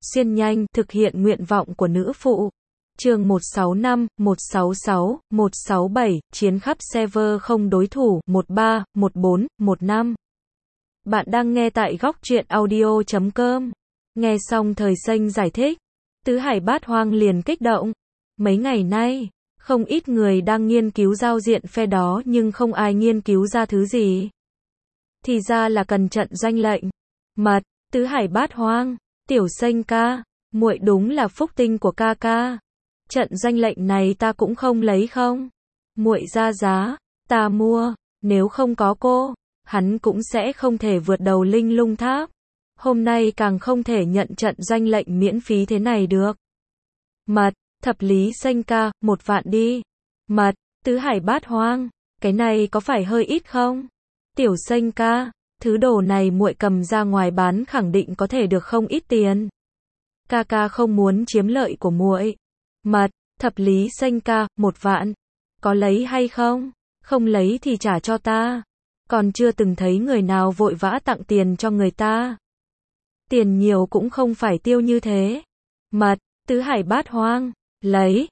xuyên nhanh, thực hiện nguyện vọng của nữ phụ. Chương 165, 166, 167, chiến khắp server không đối thủ, 13, 14, 15. Bạn đang nghe tại góc truyện audio.com. Nghe xong Thời Xanh giải thích, Tứ Hải Bát Hoang liền kích động. Mấy ngày nay, không ít người đang nghiên cứu giao diện phe đó nhưng không ai nghiên cứu ra thứ gì. Thì ra là cần trận doanh lệnh. Mật, Tứ Hải Bát Hoang, Tiểu Xanh ca, muội đúng là phúc tinh của ca ca. Trận doanh lệnh này ta cũng không lấy không? Muội ra giá, ta mua, nếu không có cô, hắn cũng sẽ không thể vượt đầu Linh Lung Tháp. Hôm nay càng không thể nhận trận doanh lệnh miễn phí thế này được. Mật, Thập Lý Xanh ca, 1 vạn đi. Mật, Tứ Hải Bát Hoang, cái này có phải hơi ít không? Tiểu Xanh ca, thứ đồ này muội cầm ra ngoài bán khẳng định có thể được không ít tiền. Ca ca không muốn chiếm lợi của muội. Mật, Thập Lý Xanh ca, 1 vạn. Có lấy hay không? Không lấy thì trả cho ta. Còn chưa từng thấy người nào vội vã tặng tiền cho người ta. Tiền nhiều cũng không phải tiêu như thế. Mật, Tứ Hải Bát Hoang, lấy.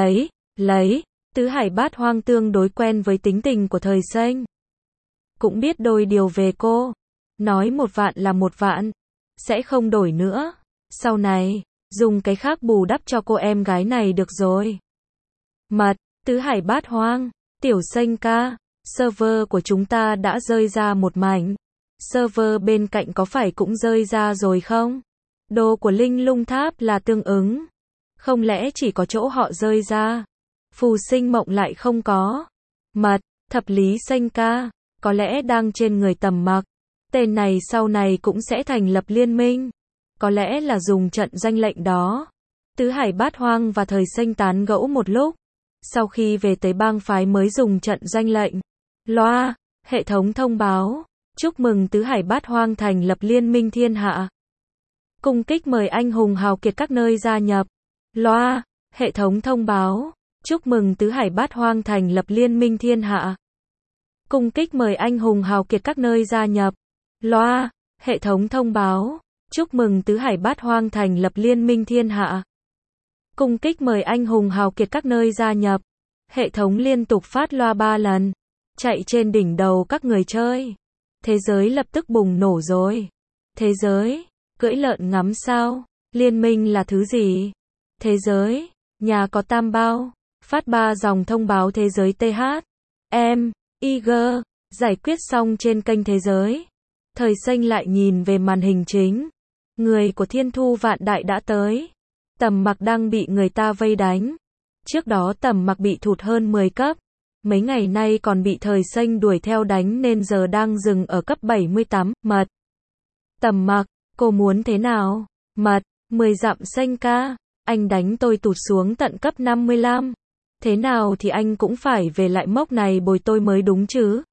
Tứ Hải Bát Hoang tương đối quen với tính tình của Thời Xanh. Cũng biết đôi điều về cô. Nói 1 vạn là 1 vạn. Sẽ không đổi nữa. Sau này, dùng cái khác bù đắp cho cô em gái này được rồi. Mật, Tứ Hải Bát Hoang, Tiểu Xanh ca, server của chúng ta đã rơi ra một mảnh. Server bên cạnh có phải cũng rơi ra rồi không? Đồ của Linh Lung Tháp là tương ứng. Không lẽ chỉ có chỗ họ rơi ra? Phù Sinh Mộng lại không có. Mật, Thập Lý Xanh ca, có lẽ đang trên người Tầm Mặc. Tên này sau này cũng sẽ thành lập liên minh. Có lẽ là dùng trận danh lệnh đó. Tứ Hải Bát Hoang và Thời Xanh tán gẫu một lúc. Sau khi về tới bang phái mới dùng trận danh lệnh. Loa, hệ thống thông báo. Chúc mừng Tứ Hải Bát Hoang thành lập liên minh thiên hạ. Cung kích mời anh hùng hào kiệt các nơi gia nhập. Loa, hệ thống thông báo. Chúc mừng Tứ Hải Bát Hoang thành lập liên minh thiên hạ. Cung kích mời anh hùng hào kiệt các nơi gia nhập. Loa, hệ thống thông báo. Chúc mừng Tứ Hải Bát Hoang thành lập liên minh thiên hạ. Cung kích mời anh hùng hào kiệt các nơi gia nhập. Hệ thống liên tục phát loa 3 lần. Chạy trên đỉnh đầu các người chơi. Thế giới lập tức bùng nổ rồi. Thế giới, cưỡi lợn ngắm sao? Liên minh là thứ gì? Thế giới, nhà có tam bao. Phát 3 dòng thông báo thế giới TH. IG, giải quyết xong trên kênh thế giới. Thời Xanh lại nhìn về màn hình chính. Người của Thiên Thu Vạn Đại đã tới. Tầm Mặc đang bị người ta vây đánh. Trước đó Tầm Mặc bị thụt hơn 10 cấp. Mấy ngày nay còn bị Thời Xanh đuổi theo đánh nên giờ đang dừng ở cấp 78. Mật, Tầm Mặc, cô muốn thế nào? Mật, 10 dặm xanh ca. Anh đánh tôi tụt xuống tận cấp 55. Thế nào thì anh cũng phải về lại mốc này bồi tôi mới đúng chứ.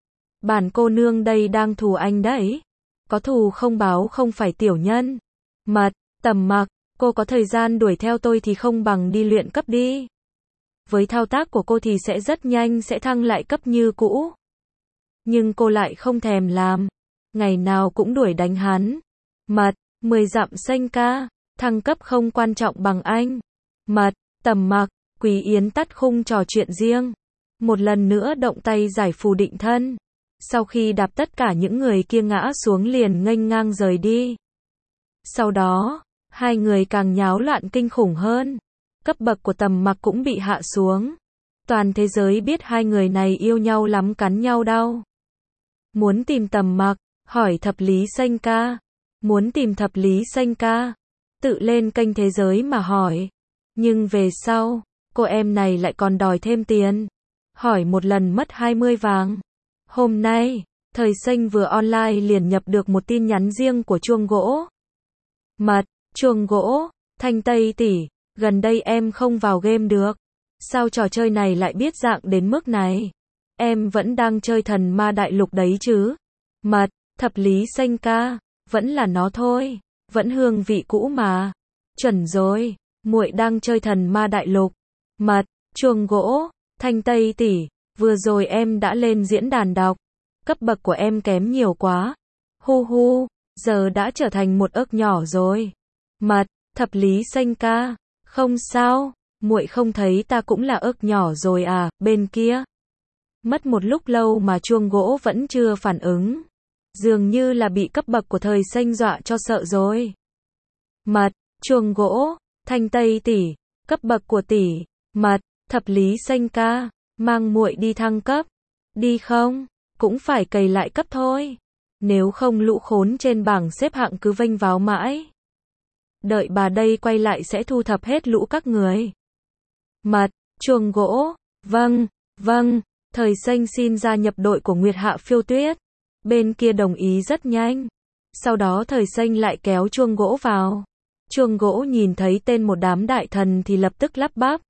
Bản cô nương đây đang thù anh đấy. Có thù không báo không phải tiểu nhân. Mật, Tầm Mặc, cô có thời gian đuổi theo tôi thì không bằng đi luyện cấp đi. Với thao tác của cô thì sẽ rất nhanh sẽ thăng lại cấp như cũ. Nhưng cô lại không thèm làm. Ngày nào cũng đuổi đánh hắn. Mật, 10 dặm xanh ca. Thăng cấp không quan trọng bằng anh. Mật, Tầm Mặc, Quý Yến tắt khung trò chuyện riêng. Một lần nữa động tay giải phù định thân. Sau khi đạp tất cả những người kia ngã xuống liền nghênh ngang rời đi. Sau đó, hai người càng nháo loạn kinh khủng hơn. Cấp bậc của Tầm Mặc cũng bị hạ xuống. Toàn thế giới biết hai người này yêu nhau lắm cắn nhau đau. Muốn tìm Tầm Mặc, hỏi Thập Lý Xanh ca. Muốn tìm Thập Lý Xanh ca, tự lên kênh thế giới mà hỏi. Nhưng về sau, cô em này lại còn đòi thêm tiền. Hỏi một lần mất 20 vàng. Hôm nay, Thời Xanh vừa online liền nhập được một tin nhắn riêng của Chuông Gỗ. Mật, Chuông Gỗ, Thanh Tây tỷ, gần đây em không vào game được. Sao trò chơi này lại biết dạng đến mức này? Em vẫn đang chơi Thần Ma Đại Lục đấy chứ? Mật, Thập Lý Xanh ca, vẫn là nó thôi, vẫn hương vị cũ mà. Chuẩn rồi, muội đang chơi Thần Ma Đại Lục. Mật, Chuông Gỗ, Thanh Tây tỷ, vừa rồi em đã lên diễn đàn đọc. Cấp bậc của em kém nhiều quá. Hu hu, giờ đã trở thành một ức nhỏ rồi. Mật, thập lý xanh ca. Không sao, muội không thấy ta cũng là ức nhỏ rồi à, bên kia. Mất một lúc lâu mà chuông gỗ vẫn chưa phản ứng. Dường như là bị cấp bậc của thời xanh dọa cho sợ rồi. Mật, chuông gỗ, thanh tây tỷ, cấp bậc của tỷ. Mật, thập lý xanh ca, mang muội đi thăng cấp. Đi không? Cũng phải cày lại cấp thôi. Nếu không lũ khốn trên bảng xếp hạng cứ vênh váo mãi. Đợi bà đây quay lại sẽ thu thập hết lũ các người. Mật, chuông gỗ, vâng, vâng, thời xanh xin gia nhập đội của Nguyệt Hạ Phiêu Tuyết. Bên kia đồng ý rất nhanh. Sau đó thời xanh lại kéo chuông gỗ vào. Chuông gỗ nhìn thấy tên một đám đại thần thì lập tức lắp bắp.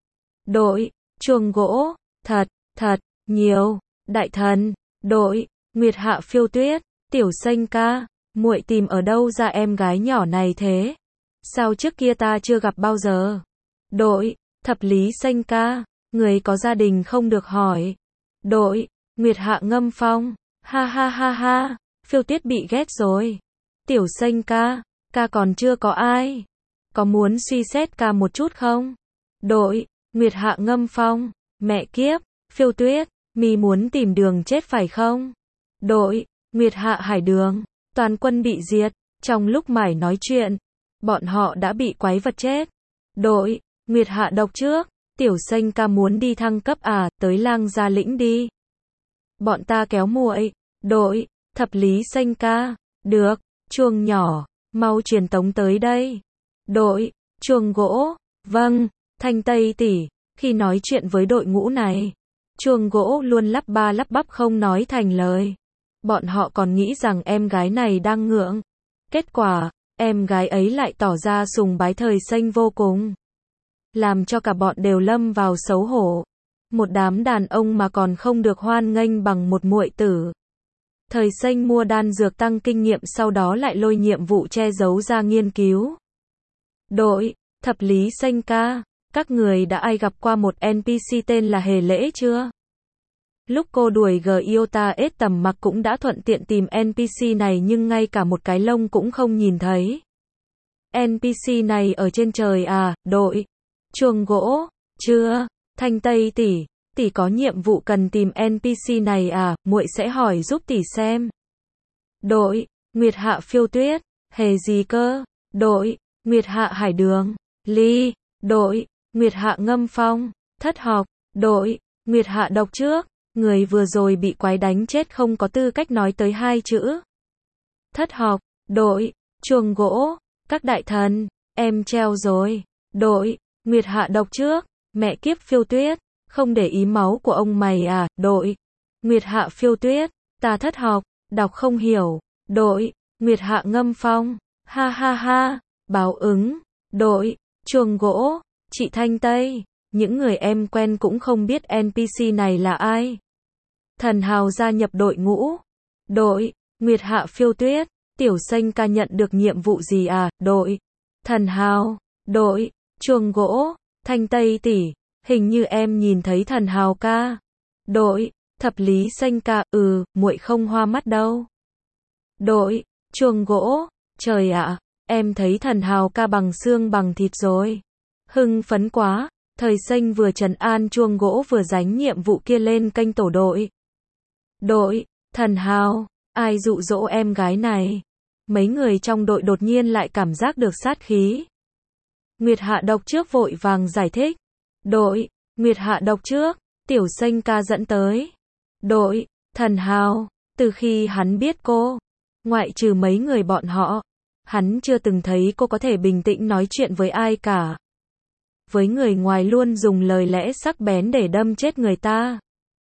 Đội, chuông gỗ, thật, nhiều, đại thần, đội, Nguyệt Hạ Phiêu Tuyết, tiểu xanh ca, muội tìm ở đâu ra em gái nhỏ này thế? Sao trước kia ta chưa gặp bao giờ? Đội, thập lý xanh ca, người có gia đình không được hỏi. Đội, Nguyệt Hạ Ngâm Phong, ha ha ha ha, Phiêu Tuyết bị ghét rồi. Tiểu xanh ca còn chưa có ai. Có muốn suy xét ca một chút không? Đội, Nguyệt Hạ Ngâm Phong, mẹ kiếp, Phiêu Tuyết, mi muốn tìm đường chết phải không? Đội, Nguyệt Hạ Hải Đường, toàn quân bị diệt. Trong lúc mải nói chuyện, bọn họ đã bị quái vật chết. Đội, Nguyệt Hạ độc trước, tiểu xanh ca muốn đi thăng cấp à, tới Lang Gia Lĩnh đi. Bọn ta kéo muội. Đội, thập lý xanh ca, được, chuông nhỏ, mau truyền tống tới đây. Đội, chuông gỗ, vâng, thanh tây tỷ, khi nói chuyện với đội ngũ này, chuông gỗ luôn lắp ba lắp bắp không nói thành lời. Bọn họ còn nghĩ rằng em gái này đang ngượng. Kết quả, em gái ấy lại tỏ ra sùng bái thời xanh vô cùng. Làm cho cả bọn đều lâm vào xấu hổ. Một đám đàn ông mà còn không được hoan nghênh bằng một muội tử. Thời xanh mua đan dược tăng kinh nghiệm sau đó lại lôi nhiệm vụ che giấu ra nghiên cứu. Đội, thập lý xanh ca, các người đã ai gặp qua một NPC tên là Hề Lễ chưa? Lúc cô đuổi Giota S tầm mặc cũng đã thuận tiện tìm NPC này nhưng ngay cả một cái lông cũng không nhìn thấy. NPC này ở trên trời à, đội. Chuông gỗ, chưa, thanh tây tỷ có nhiệm vụ cần tìm NPC này à, muội sẽ hỏi giúp tỷ xem. Đội, Nguyệt Hạ Phiêu Tuyết, hề gì cơ? Đội, Nguyệt Hạ Hải Đường, ly. Đội, Nguyệt Hạ Ngâm Phong, thất học. Đội, Nguyệt Hạ độc trước, người vừa rồi bị quái đánh chết không có tư cách nói tới hai chữ. Thất học. Đội, chuông gỗ, các đại thần, em treo rồi. Đội, Nguyệt Hạ độc trước, mẹ kiếp Phiêu Tuyết, không để ý máu của ông mày à. Đội, Nguyệt Hạ Phiêu Tuyết, ta thất học, đọc không hiểu. Đội, Nguyệt Hạ Ngâm Phong, ha ha ha, báo ứng. Đội, chuông gỗ, chị Thanh Tây, những người em quen cũng không biết NPC này là ai. Thần Hào gia nhập đội ngũ. Đội, Nguyệt Hạ Phiêu Tuyết, tiểu xanh ca nhận được nhiệm vụ gì à? Đội, Thần Hào. Đội, chuông gỗ, Thanh Tây tỷ, hình như em nhìn thấy Thần Hào ca. Đội, thập lý xanh ca, muội không hoa mắt đâu. Đội, chuông gỗ, trời ạ, em thấy Thần Hào ca bằng xương bằng thịt rồi. Hưng phấn quá, thời xanh vừa trấn an chuông gỗ vừa dánh nhiệm vụ kia lên kênh tổ đội. Đội, Thần Hào, ai dụ dỗ em gái này? Mấy người trong đội đột nhiên lại cảm giác được sát khí. Nguyệt Hạ độc trước vội vàng giải thích. Đội, Nguyệt Hạ độc trước, tiểu xanh ca dẫn tới. Đội, Thần Hào, từ khi hắn biết cô, ngoại trừ mấy người bọn họ, hắn chưa từng thấy cô có thể bình tĩnh nói chuyện với ai cả. Với người ngoài luôn dùng lời lẽ sắc bén để đâm chết người ta.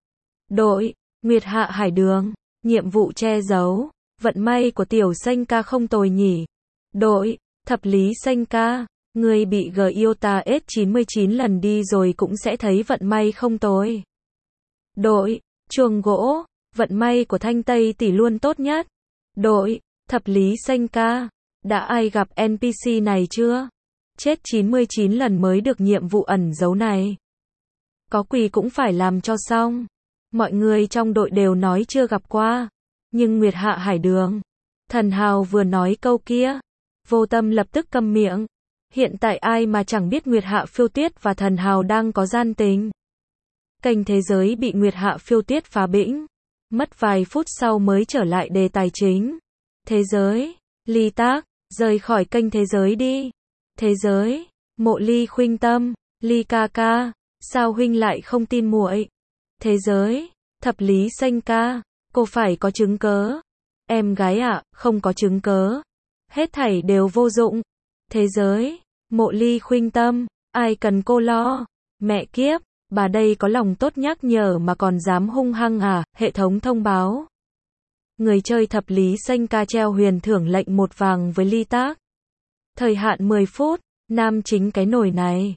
Đội, Nguyệt Hạ Hải Đường, nhiệm vụ che giấu, vận may của tiểu xanh ca không tồi nhỉ. Đội, thập lý xanh ca, người bị Giota S 99 lần đi rồi cũng sẽ thấy vận may không tồi. Đội, chuông gỗ, vận may của Thanh Tây tỷ luôn tốt nhất. Đội, thập lý xanh ca, đã ai gặp NPC này chưa? Chết 99 lần mới được nhiệm vụ ẩn giấu này. Có quỳ cũng phải làm cho xong. Mọi người trong đội đều nói chưa gặp qua. Nhưng Nguyệt Hạ Hải Đường, Thần Hào vừa nói câu kia, Vô Tâm lập tức câm miệng. Hiện tại ai mà chẳng biết Nguyệt Hạ Phiêu Tuyết và Thần Hào đang có gian tình. Kênh Thế Giới bị Nguyệt Hạ Phiêu Tuyết phá bĩnh. Mất vài phút sau mới trở lại đề tài chính. Thế Giới, Ly Tác, rời khỏi kênh Thế Giới đi. Thế Giới, Mộ Ly Khuynh Tâm, Ly ca ca, sao huynh lại không tin muội? Thế Giới, Thập Lý Xanh ca, cô phải có chứng cớ. Em gái ạ, không có chứng cớ. Hết thảy đều vô dụng. Thế Giới, Mộ Ly Khuynh Tâm, ai cần cô lo? Mẹ kiếp, bà đây có lòng tốt nhắc nhở mà còn dám hung hăng à? Hệ thống thông báo. Người chơi Thập Lý Xanh ca treo huyền thưởng lệnh 1 vàng với Ly Tác. Thời hạn 10 phút, nam chính cái nồi này.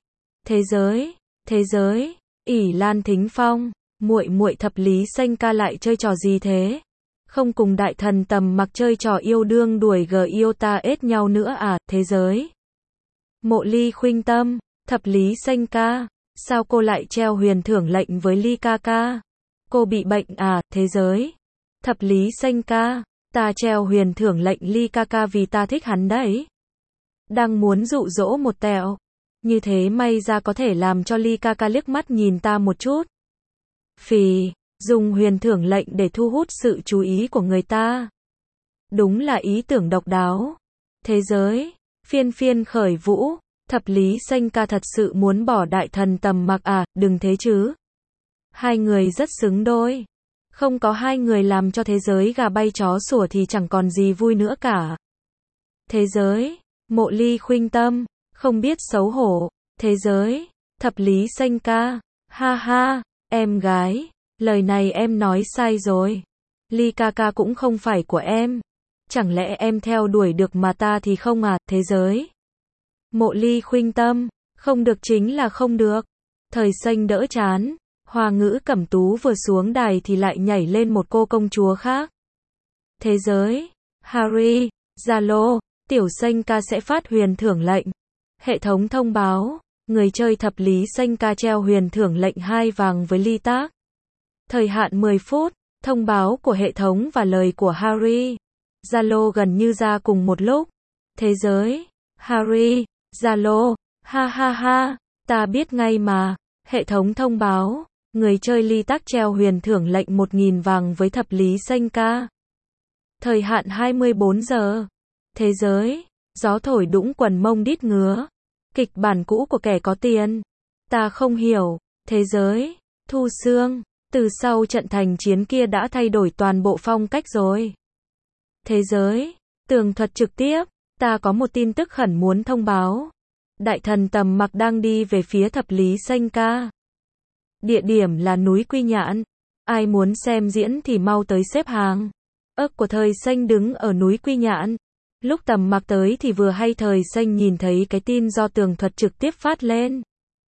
Thế Giới, ỷ Lan Thính Phong, muội muội Thập Lý Xanh ca lại chơi trò gì thế? Không cùng đại thần Tầm Mặc chơi trò yêu đương đuổi Iota ết nhau nữa à? Thế Giới, Mộ Ly Khuynh Tâm, Thập Lý Xanh ca, sao cô lại treo huyền thưởng lệnh với Ly ca ca? Cô bị bệnh à? Thế Giới, Thập Lý Xanh ca, ta treo huyền thưởng lệnh Ly ca ca vì ta thích hắn đấy. Đang muốn dụ dỗ một tẹo. Như thế may ra có thể làm cho Ly ca ca liếc mắt nhìn ta một chút. Phì, dùng huyền thưởng lệnh để thu hút sự chú ý của người ta. Đúng là ý tưởng độc đáo. Thế Giới, phiên phiên khởi vũ, Thập Lý Xanh ca thật sự muốn bỏ đại thần Tầm Mặc à? Đừng thế chứ. Hai người rất xứng đôi. Không có hai người làm cho thế giới gà bay chó sủa thì chẳng còn gì vui nữa cả. Thế Giới, Mộ Ly Khuynh Tâm, không biết xấu hổ. Thế Giới, Thập Lý Xanh ca, ha ha, em gái, lời này em nói sai rồi. Ly ca ca cũng không phải của em. Chẳng lẽ em theo đuổi được mà ta thì không à? Thế Giới, Mộ Ly Khuynh Tâm, không được chính là không được. Thời Xanh đỡ chán. Hoa Ngữ Cẩm Tú vừa xuống đài thì lại nhảy lên một cô công chúa khác. Thế Giới, Harry, Zalo, Tiểu Xanh ca sẽ phát huyền thưởng lệnh. Hệ thống thông báo, người chơi Thập Lý Xanh ca treo huyền thưởng lệnh 2 vàng với Ly Tác. Thời hạn 10 phút, thông báo của hệ thống và lời của Harry. Zalo gần như ra cùng một lúc. Thế Giới, Harry, Zalo, ha ha ha, ta biết ngay mà. Hệ thống thông báo, người chơi Ly Tác treo huyền thưởng lệnh 1.000 vàng với Thập Lý Xanh ca. Thời hạn 24 giờ. Thế Giới, gió thổi đũng quần mông đít ngứa. Kịch bản cũ của kẻ có tiền. Ta không hiểu. Thế Giới, Thu Sương, từ sau trận thành chiến kia đã thay đổi toàn bộ phong cách rồi. Thế Giới, tường thuật trực tiếp, ta có một tin tức khẩn muốn thông báo. Đại thần Tầm Mặc đang đi về phía Thập Lý Xanh ca. Địa điểm là núi Quy Nhạn. Ai muốn xem diễn thì mau tới xếp hàng. Ức của Thời Xanh đứng ở núi Quy Nhạn. Lúc Tầm Mặc tới thì vừa hay Thời Xanh nhìn thấy cái tin do tường thuật trực tiếp phát lên.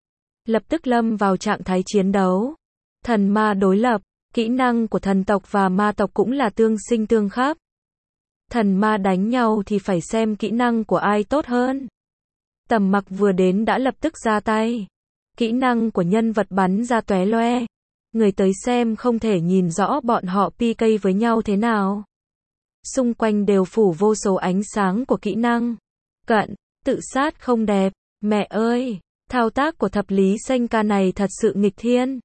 Lập tức lâm vào trạng thái chiến đấu. Thần ma đối lập, kỹ năng của thần tộc và ma tộc cũng là tương sinh tương khắc. Thần ma đánh nhau thì phải xem kỹ năng của ai tốt hơn. Tầm Mặc vừa đến đã lập tức ra tay. Kỹ năng của nhân vật bắn ra tóe loe. Người tới xem không thể nhìn rõ bọn họ PK với nhau thế nào. Xung quanh đều phủ vô số ánh sáng của kỹ năng. Cận, tự sát không đẹp. Mẹ ơi, thao tác của Thập Lý Xanh ca này thật sự nghịch thiên.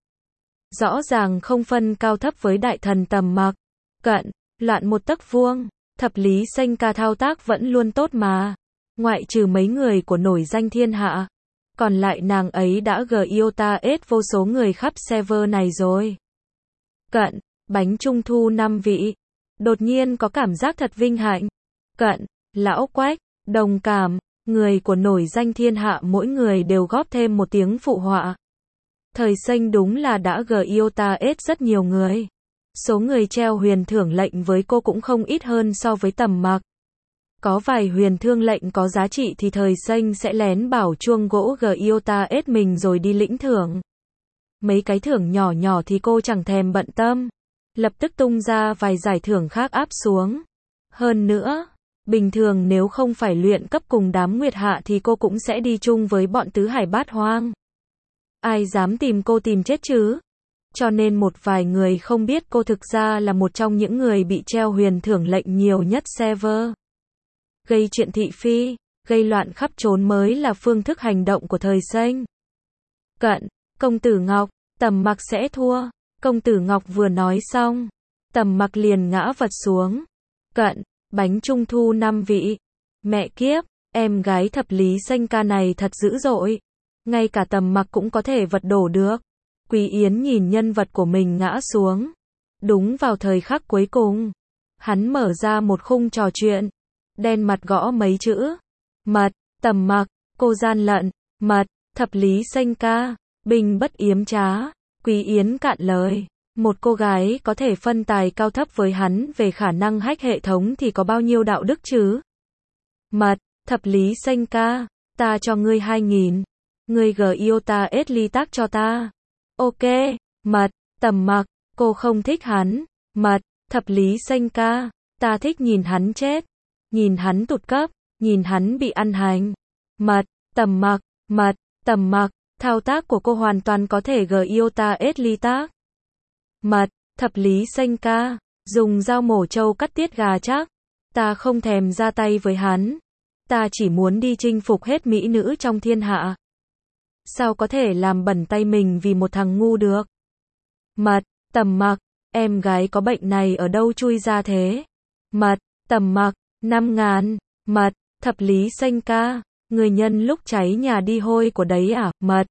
Rõ ràng không phân cao thấp với đại thần Tầm Mặc. Cận, loạn một tấc vuông. Thập Lý Xanh ca thao tác vẫn luôn tốt mà. Ngoại trừ mấy người của nổi danh thiên hạ. Còn lại nàng ấy đã Iota ết vô số người khắp server này rồi. Cận, bánh trung thu 5 vị. Đột nhiên có cảm giác thật vinh hạnh. Cận, lão Quách, đồng cảm, người của nổi danh thiên hạ mỗi người đều góp thêm một tiếng phụ họa. Thời Xanh đúng là đã Iota ết rất nhiều người. Số người treo huyền thưởng lệnh với cô cũng không ít hơn so với Tầm Mặc. Có vài huyền thương lệnh có giá trị thì Thời Xanh sẽ lén bảo chuông gỗ Iota ết mình rồi đi lĩnh thưởng. Mấy cái thưởng nhỏ nhỏ thì cô chẳng thèm bận tâm. Lập tức tung ra vài giải thưởng khác áp xuống. Hơn nữa, bình thường nếu không phải luyện cấp cùng đám Nguyệt Hạ thì cô cũng sẽ đi chung với bọn tứ hải bát hoang. Ai dám tìm cô tìm chết chứ? Cho nên một vài người không biết cô thực ra là một trong những người bị treo huyền thưởng lệnh nhiều nhất server. gây chuyện thị phi, gây loạn khắp trốn mới là phương thức hành động của thời Xanh. Cận, công tử Ngọc, Tầm Mặc sẽ thua. Công tử Ngọc vừa nói xong, Tầm Mặc liền ngã vật xuống. Cận, bánh trung thu 5 vị. Mẹ kiếp, em gái thập lý Xanh ca này thật dữ dội. Ngay cả Tầm Mặc cũng có thể vật đổ được. Quý Yến nhìn nhân vật của mình ngã xuống. Đúng vào thời khắc cuối cùng, hắn mở ra một khung trò chuyện. Đen mặt gõ mấy chữ. Mật, Tầm Mặc, cô gian lận. Mật, thập lý Xanh ca, bình bất yếm trá. Quý Yến cạn lời. Một cô gái có thể phân tài cao thấp với hắn về khả năng hack hệ thống thì có bao nhiêu đạo đức chứ? Mật, thập lý Xanh ca, ta cho ngươi 2.000. Ngươi Giota Esli tác cho ta. Ok. Mật, Tầm Mặc, cô không thích hắn. Mật, thập lý Xanh ca, ta thích nhìn hắn chết. Nhìn hắn tụt cấp, nhìn hắn bị ăn hành. Mật, Tầm Mặc, Mật, Tầm Mặc, thao tác của cô hoàn toàn có thể Giota Esli tác. Mật, thập lý Xanh ca, dùng dao mổ trâu cắt tiết gà chắc. Ta không thèm ra tay với hắn. Ta chỉ muốn đi chinh phục hết mỹ nữ trong thiên hạ. Sao có thể làm bẩn tay mình vì một thằng ngu được? Mật, Tầm Mặc, em gái có bệnh này ở đâu chui ra thế? Mật, Tầm Mặc, 5.000. Mật, thập lý Xanh ca, người nhân lúc cháy nhà đi hôi của đấy à? Mật,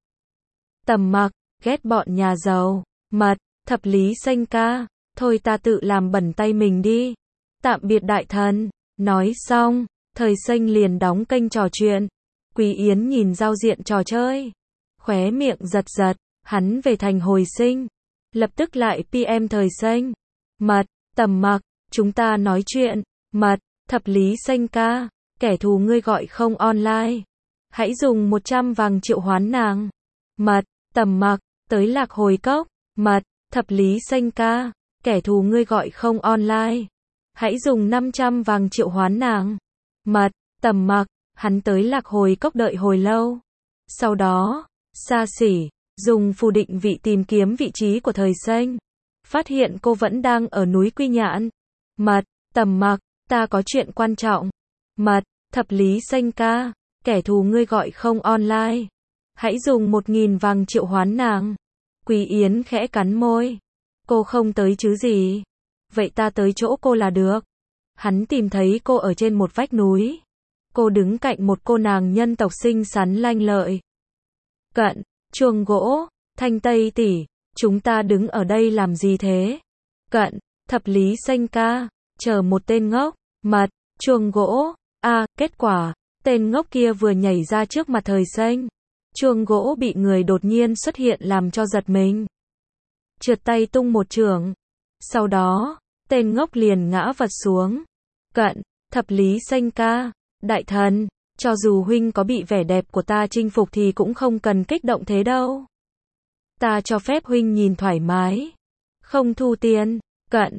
Tầm Mặc, ghét bọn nhà giàu. Mật, thập lý Xanh ca, thôi ta tự làm bẩn tay mình đi. Tạm biệt đại thần. Nói xong, thời Xanh liền đóng kênh trò chuyện. Quý Yến nhìn giao diện trò chơi, khóe miệng giật giật, hắn về thành hồi sinh. Lập tức lại PM thời Xanh. Mật, Tầm Mặc, chúng ta nói chuyện. Mật, thập lý Xanh ca, kẻ thù ngươi gọi không online. Hãy dùng 100 vàng triệu hoán nàng. Mật, Tầm Mặc, tới Lạc Hồi Cốc. Mật, thập lý Xanh ca, kẻ thù ngươi gọi không online. Hãy dùng 500 vàng triệu hoán nàng. Mật, Tầm Mặc, hắn tới Lạc Hồi Cốc đợi hồi lâu. Sau đó, xa xỉ, dùng phù định vị tìm kiếm vị trí của thời Xanh. Phát hiện cô vẫn đang ở núi Quy Nhạn. Mật, Tầm Mặc, ta có chuyện quan trọng. Mật, thập lý Xanh ca, kẻ thù ngươi gọi không online. Hãy dùng 1.000 vàng triệu hoán nàng. Quý Yến khẽ cắn môi. Cô không tới chứ gì. Vậy ta tới chỗ cô là được. Hắn tìm thấy cô ở trên một vách núi. Cô đứng cạnh một cô nàng nhân tộc xinh xắn lanh lợi. Cận, chuông gỗ, Thanh Tây tỷ, chúng ta đứng ở đây làm gì thế? Cận, thập lý Xanh ca, chờ một tên ngốc. Mật, chuông gỗ, kết quả, tên ngốc kia vừa nhảy ra trước mặt thời Xanh. Chuông gỗ bị người đột nhiên xuất hiện làm cho giật mình. Trượt tay tung một chưởng. Sau đó, tên ngốc liền ngã vật xuống. Cận, thập lý Xanh ca, đại thần, cho dù huynh có bị vẻ đẹp của ta chinh phục thì cũng không cần kích động thế đâu. Ta cho phép huynh nhìn thoải mái. Không thu tiền. Cận,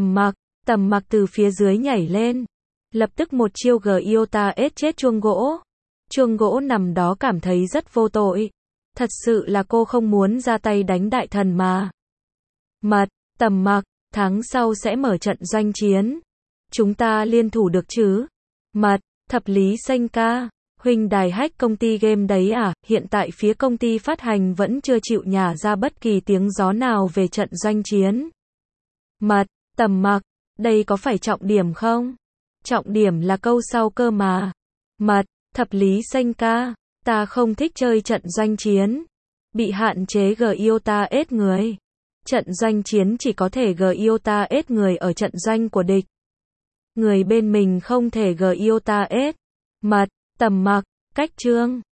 Tầm Mặc từ phía dưới nhảy lên. Lập tức một chiêu Giota S chết chuông gỗ. Chuông gỗ nằm đó cảm thấy rất vô tội. Thật sự là cô không muốn ra tay đánh đại thần mà. Mật, Tầm Mặc, tháng sau sẽ mở trận doanh chiến. Chúng ta liên thủ được chứ? Mật, thập lý Xanh ca, huynh đài hack công ty game đấy à? Hiện tại phía công ty phát hành vẫn chưa chịu nhả ra bất kỳ tiếng gió nào về trận doanh chiến. Mật, Tầm Mặc, đây có phải trọng điểm không? Trọng điểm là câu sau cơ mà. Mật, thập lý Xanh ca, ta không thích chơi trận doanh chiến. Bị hạn chế Giota S người. Trận doanh chiến chỉ có thể Giota S người ở trận doanh của địch. Người bên mình không thể Giota S. Mật, Tầm Mặc, cách chương.